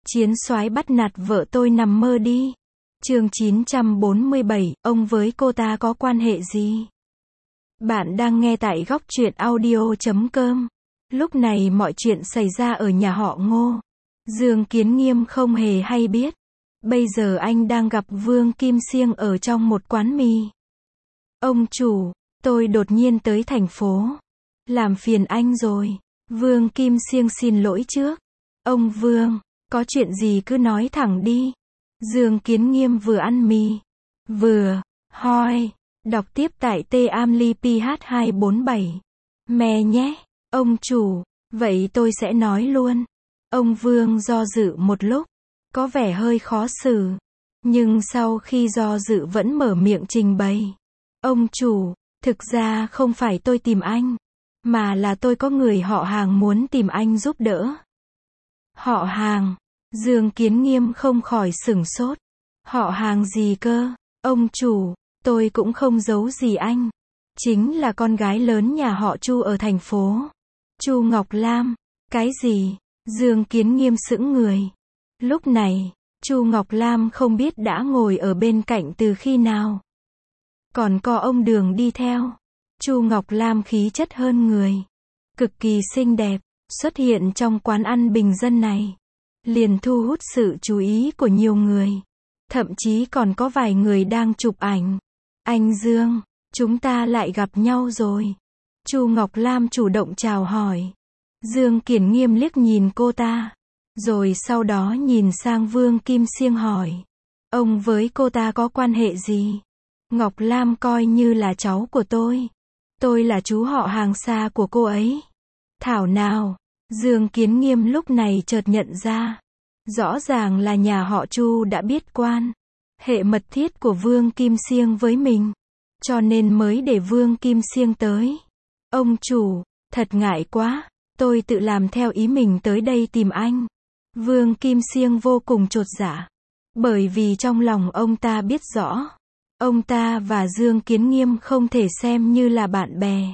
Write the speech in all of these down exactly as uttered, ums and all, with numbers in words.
Chiến soái bắt nạt vợ tôi nằm mơ đi. Chương chín trăm bốn mươi bảy, ông với cô ta có quan hệ gì? Bạn đang nghe tại góc truyện audio chấm com. Lúc này mọi chuyện xảy ra ở nhà họ Ngô. Dương Kiến Nghiêm không hề hay biết. Bây giờ anh đang gặp Vương Kim Siêng ở trong một quán mì. Ông chủ, tôi đột nhiên tới thành phố. Làm phiền anh rồi. Vương Kim Siêng xin lỗi trước. Ông Vương, có chuyện gì cứ nói thẳng đi. Dương Kiến Nghiêm vừa ăn mì, vừa hỏi. Đọc tiếp tại T Amli P H hai bốn bảy. Mè nhé, ông chủ, vậy tôi sẽ nói luôn. Ông Vương do dự một lúc, có vẻ hơi khó xử. Nhưng sau khi do dự vẫn mở miệng trình bày. Ông chủ, thực ra không phải tôi tìm anh, mà là tôi có người họ hàng muốn tìm anh giúp đỡ. Họ hàng? Dương Kiến Nghiêm không khỏi sửng sốt. Họ hàng gì cơ? Ông chủ, tôi cũng không giấu gì anh. Chính là con gái lớn nhà họ Chu ở thành phố. Chu Ngọc Lam. Cái gì? Dương Kiến Nghiêm sững người. Lúc này, Chu Ngọc Lam không biết đã ngồi ở bên cạnh từ khi nào. Còn có ông Đường đi theo. Chu Ngọc Lam khí chất hơn người, cực kỳ xinh đẹp, xuất hiện trong quán ăn bình dân này, liền thu hút sự chú ý của nhiều người. Thậm chí còn có vài người đang chụp ảnh. Anh Dương, chúng ta lại gặp nhau rồi. Chu Ngọc Lam chủ động chào hỏi. Dương Kiến Nghiêm liếc nhìn cô ta, rồi sau đó nhìn sang Vương Kim Siêng hỏi. Ông với cô ta có quan hệ gì? Ngọc Lam coi như là cháu của tôi. Tôi là chú họ hàng xa của cô ấy. Thảo nào, Dương Kiến Nghiêm lúc này chợt nhận ra. Rõ ràng là nhà họ Chu đã biết quan hệ mật thiết của Vương Kim Siêng với mình, cho nên mới để Vương Kim Siêng tới. Ông chủ, thật ngại quá, tôi tự làm theo ý mình tới đây tìm anh. Vương Kim Siêng vô cùng chột dạ, bởi vì trong lòng ông ta biết rõ, ông ta và Dương Kiến Nghiêm không thể xem như là bạn bè.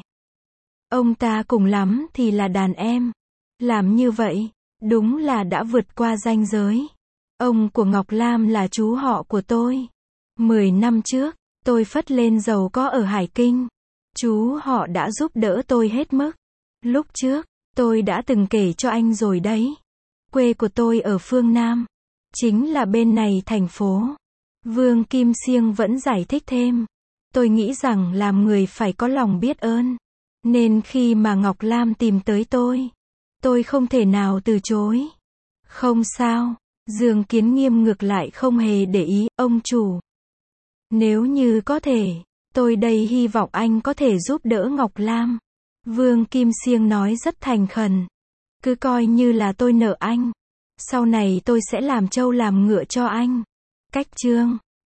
Ông ta cùng lắm thì là đàn em. Làm như vậy, đúng là đã vượt qua ranh giới. Ông của Ngọc Lam là chú họ của tôi. Mười năm trước, tôi phất lên giàu có ở Hải Kinh. Chú họ đã giúp đỡ tôi hết mức. Lúc trước, tôi đã từng kể cho anh rồi đấy. Quê của tôi ở phương Nam, chính là bên này thành phố. Vương Kim Siêng vẫn giải thích thêm. Tôi nghĩ rằng làm người phải có lòng biết ơn. Nên khi mà Ngọc Lam tìm tới tôi, tôi không thể nào từ chối. Không sao. Dương Kiến Nghiêm ngược lại không hề để ý. Ông chủ, nếu như có thể, tôi đây hy vọng anh có thể giúp đỡ Ngọc Lam. Vương Kim Siêng nói rất thành khẩn. Cứ coi như là tôi nợ anh. Sau này tôi sẽ làm trâu làm ngựa cho anh. Cách chương